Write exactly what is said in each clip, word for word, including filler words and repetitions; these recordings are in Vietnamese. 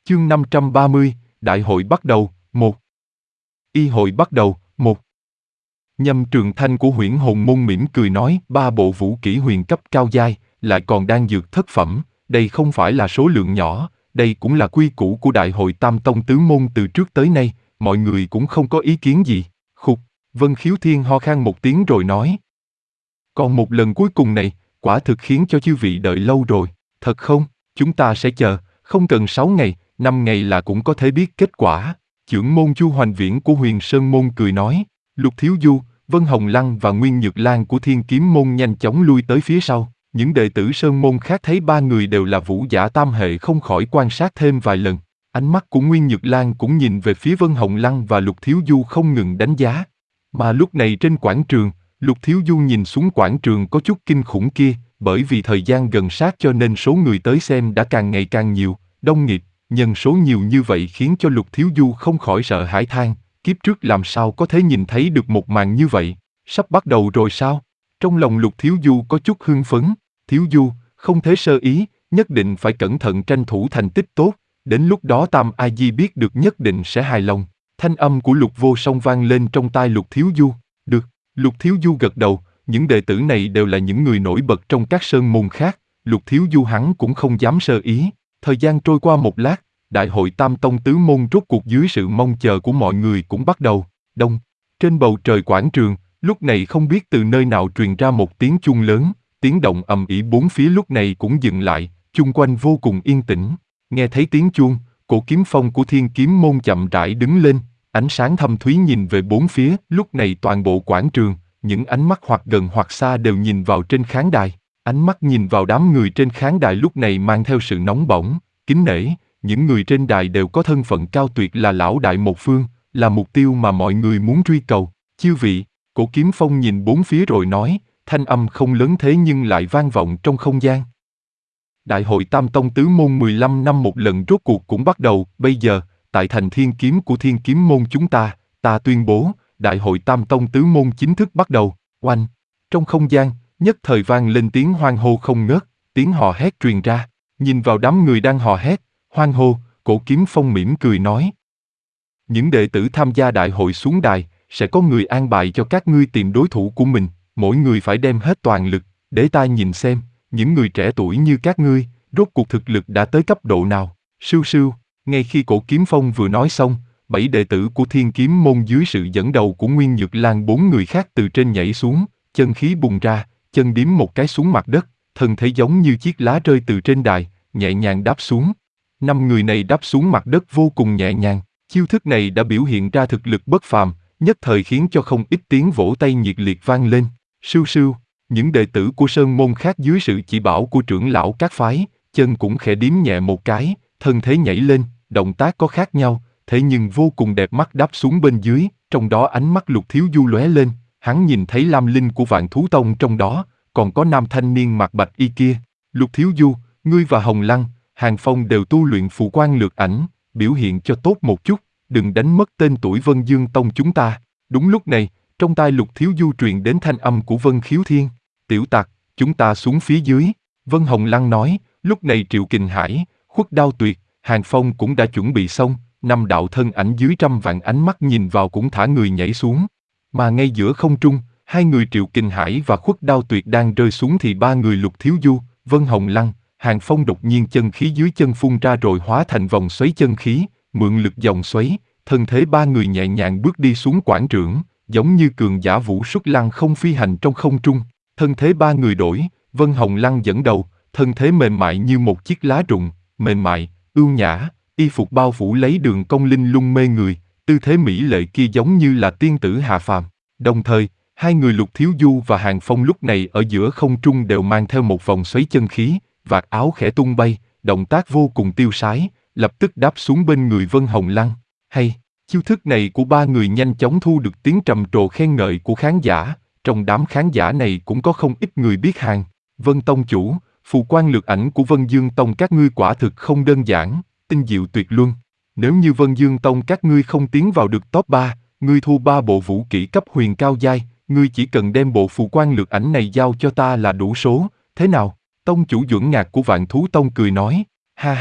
Chương năm trăm ba mươi, Đại hội bắt đầu, một. Y hội bắt đầu, một. Nhâm Trường Thanh của Huyễn Hồn Môn mỉm cười nói, ba bộ vũ kỹ huyền cấp cao giai, lại còn đang dược thất phẩm, đây không phải là số lượng nhỏ, đây cũng là quy củ của Đại hội Tam Tông Tứ Môn từ trước tới nay, mọi người cũng không có ý kiến gì. Khục, Vân Khiếu Thiên ho khan một tiếng rồi nói. Còn một lần cuối cùng này, quả thực khiến cho chư vị đợi lâu rồi, thật không? Chúng ta sẽ chờ, không cần sáu ngày, năm ngày là cũng có thể biết kết quả. Chưởng môn Chu Hoành Viễn của Huyền Sơn Môn cười nói. Lục Thiếu Du, Vân Hồng Lăng và Nguyên Nhược Lan của Thiên Kiếm Môn nhanh chóng lui tới phía sau. Những đệ tử Sơn Môn khác thấy ba người đều là vũ giả tam hệ không khỏi quan sát thêm vài lần. Ánh mắt của Nguyên Nhược Lan cũng nhìn về phía Vân Hồng Lăng và Lục Thiếu Du không ngừng đánh giá. Mà lúc này trên quảng trường, Lục Thiếu Du nhìn xuống quảng trường có chút kinh khủng kia, bởi vì thời gian gần sát cho nên số người tới xem đã càng ngày càng nhiều, đông nghịt, nhân số nhiều như vậy khiến cho Lục Thiếu Du không khỏi sợ hãi than, kiếp trước làm sao có thể nhìn thấy được một màn như vậy, sắp bắt đầu rồi sao? Trong lòng Lục Thiếu Du có chút hưng phấn, Thiếu Du, không thể sơ ý, nhất định phải cẩn thận tranh thủ thành tích tốt, đến lúc đó Tam A Di biết được nhất định sẽ hài lòng. Thanh âm của Lục Vô Song vang lên trong tai Lục Thiếu Du, được. Lục Thiếu Du gật đầu, những đệ tử này đều là những người nổi bật trong các sơn môn khác, Lục Thiếu Du hắn cũng không dám sơ ý. Thời gian trôi qua một lát, Đại hội Tam Tông Tứ Môn rốt cuộc dưới sự mong chờ của mọi người cũng bắt đầu. Đông, trên bầu trời quảng trường, lúc này không biết từ nơi nào truyền ra một tiếng chuông lớn, tiếng động ầm ĩ bốn phía lúc này cũng dừng lại, chung quanh vô cùng yên tĩnh. Nghe thấy tiếng chuông, Cổ Kiếm Phong của Thiên Kiếm Môn chậm rãi đứng lên, ánh sáng thâm thúy nhìn về bốn phía, lúc này toàn bộ quảng trường, những ánh mắt hoặc gần hoặc xa đều nhìn vào trên khán đài. Ánh mắt nhìn vào đám người trên khán đài lúc này mang theo sự nóng bỏng, kính nể, những người trên đài đều có thân phận cao tuyệt là lão đại một phương, là mục tiêu mà mọi người muốn truy cầu. Chư vị, Cổ Kiếm Phong nhìn bốn phía rồi nói, thanh âm không lớn thế nhưng lại vang vọng trong không gian. Đại hội Tam Tông Tứ Môn mười lăm năm một lần rốt cuộc cũng bắt đầu, bây giờ, tại thành Thiên Kiếm của Thiên Kiếm Môn chúng ta, ta tuyên bố, Đại hội Tam Tông Tứ Môn chính thức bắt đầu. Oanh! Trong không gian, nhất thời vang lên tiếng hoan hô không ngớt, tiếng hò hét truyền ra. Nhìn vào đám người đang hò hét, hoan hô, Cổ Kiếm Phong mỉm cười nói. Những đệ tử tham gia đại hội xuống đài, sẽ có người an bài cho các ngươi tìm đối thủ của mình, mỗi người phải đem hết toàn lực, để ta nhìn xem, những người trẻ tuổi như các ngươi, rốt cuộc thực lực đã tới cấp độ nào. Sưu sưu, ngay khi Cổ Kiếm Phong vừa nói xong, bảy đệ tử của Thiên Kiếm Môn dưới sự dẫn đầu của Nguyên Nhược Lan bốn người khác từ trên nhảy xuống, chân khí bùng ra, chân điếm một cái xuống mặt đất, thân thể giống như chiếc lá rơi từ trên đài, nhẹ nhàng đáp xuống. Năm người này đáp xuống mặt đất vô cùng nhẹ nhàng, chiêu thức này đã biểu hiện ra thực lực bất phàm, nhất thời khiến cho không ít tiếng vỗ tay nhiệt liệt vang lên. Sưu sưu, những đệ tử của sơn môn khác dưới sự chỉ bảo của trưởng lão các phái, chân cũng khẽ điếm nhẹ một cái, thân thế nhảy lên, động tác có khác nhau, thế nhưng vô cùng đẹp mắt đáp xuống bên dưới, trong đó ánh mắt Lục Thiếu Du lóe lên, hắn nhìn thấy Lam Linh của Vạn Thú Tông trong đó, còn có nam thanh niên mặc bạch y kia. Lục Thiếu Du, ngươi và Hồng Lăng, Hàng Phong đều tu luyện phù quan lược ảnh, biểu hiện cho tốt một chút, đừng đánh mất tên tuổi Vân Dương Tông chúng ta. Đúng lúc này, trong tai Lục Thiếu Du truyền đến thanh âm của Vân Khiếu Thiên. Tiểu tặc, chúng ta xuống phía dưới. Vân Hồng Lăng nói, lúc này Triệu Kình Hải, Khuất Đao Tuyệt, Hàng Phong cũng đã chuẩn bị xong, năm đạo thân ảnh dưới trăm vạn ánh mắt nhìn vào cũng thả người nhảy xuống. Mà ngay giữa không trung, hai người Triệu Kình Hải và Khuất Đao Tuyệt đang rơi xuống thì ba người Lục Thiếu Du, Vân Hồng Lăng, Hàng Phong đột nhiên chân khí dưới chân phun ra rồi hóa thành vòng xoáy chân khí, mượn lực dòng xoáy, thân thế ba người nhẹ nhàng bước đi xuống quảng trường, giống như cường giả vũ xuất lăng không phi hành trong không trung. Thân thế ba người đổi, Vân Hồng Lăng dẫn đầu, thân thế mềm mại như một chiếc lá rụng, mềm mại, ưu nhã, y phục bao phủ lấy đường cong linh lung mê người, tư thế mỹ lệ kia giống như là tiên tử hạ phàm. Đồng thời, hai người Lục Thiếu Du và Hàng Phong lúc này ở giữa không trung đều mang theo một vòng xoáy chân khí, vạt áo khẽ tung bay, động tác vô cùng tiêu sái, lập tức đáp xuống bên người Vân Hồng Lăng. Hay, chiêu thức này của ba người nhanh chóng thu được tiếng trầm trồ khen ngợi của khán giả, trong đám khán giả này cũng có không ít người biết hàng. Vân Tông chủ, phù quan lược ảnh của Vân Dương Tông các ngươi quả thực không đơn giản, tinh diệu tuyệt luân. Nếu như Vân Dương Tông các ngươi không tiến vào được top ba, ngươi thu ba bộ vũ kỹ cấp huyền cao giai, ngươi chỉ cần đem bộ phù quan lược ảnh này giao cho ta là đủ số, thế nào? Tông chủ Duẩn Ngạc của Vạn Thú Tông cười nói, ha ha,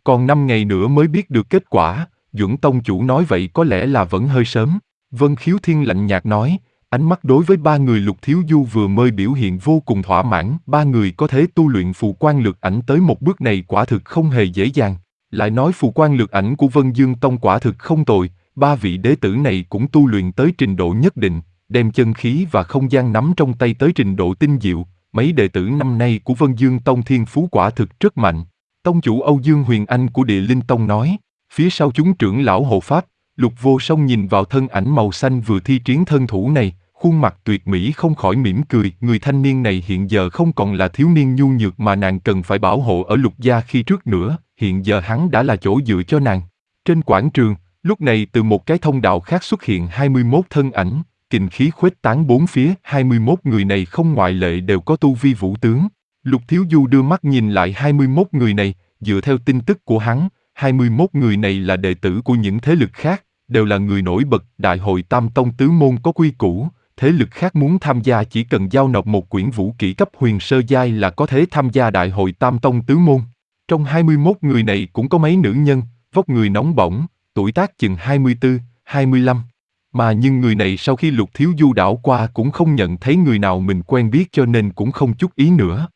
Còn năm ngày nữa mới biết được kết quả, Duẩn tông chủ nói vậy có lẽ là vẫn hơi sớm. Vân Khiếu Thiên lạnh nhạt nói, ánh mắt đối với ba người Lục Thiếu Du vừa mới biểu hiện vô cùng thỏa mãn. Ba người có thể tu luyện phù quan lực ảnh tới một bước này quả thực không hề dễ dàng. Lại nói phù quan lực ảnh của Vân Dương Tông quả thực không tồi, ba vị đế tử này cũng tu luyện tới trình độ nhất định, đem chân khí và không gian nắm trong tay tới trình độ tinh diệu. Mấy đệ tử năm nay của Vân Dương Tông thiên phú quả thực rất mạnh. Tông chủ Âu Dương Huyền Anh của Địa Linh Tông nói, phía sau chúng trưởng lão hộ pháp, Lục Vô Song nhìn vào thân ảnh màu xanh vừa thi triển thân thủ này, khuôn mặt tuyệt mỹ không khỏi mỉm cười. Người thanh niên này hiện giờ không còn là thiếu niên nhu nhược mà nàng cần phải bảo hộ ở Lục gia khi trước nữa, hiện giờ hắn đã là chỗ dựa cho nàng. Trên quảng trường, lúc này từ một cái thông đạo khác xuất hiện hai mươi mốt thân ảnh, kình khí khuếch tán bốn phía. hai mươi mốt người này không ngoại lệ đều có tu vi vũ tướng. Lục Thiếu Du đưa mắt nhìn lại hai mươi mốt người này, dựa theo tin tức của hắn, hai mươi mốt người này là đệ tử của những thế lực khác, đều là người nổi bật. Đại hội Tam Tông tứ môn có quy củ, thế lực khác muốn tham gia chỉ cần giao nộp một quyển vũ kỹ cấp huyền sơ giai là có thể tham gia Đại hội Tam Tông tứ môn. Trong hai mươi mốt người này cũng có mấy nữ nhân, vóc người nóng bỏng, tuổi tác chừng hai mươi tư, hai mươi lăm. Mà nhưng người này sau khi Lục Thiếu Du đảo qua cũng không nhận thấy người nào mình quen biết cho nên cũng không chút ý nữa.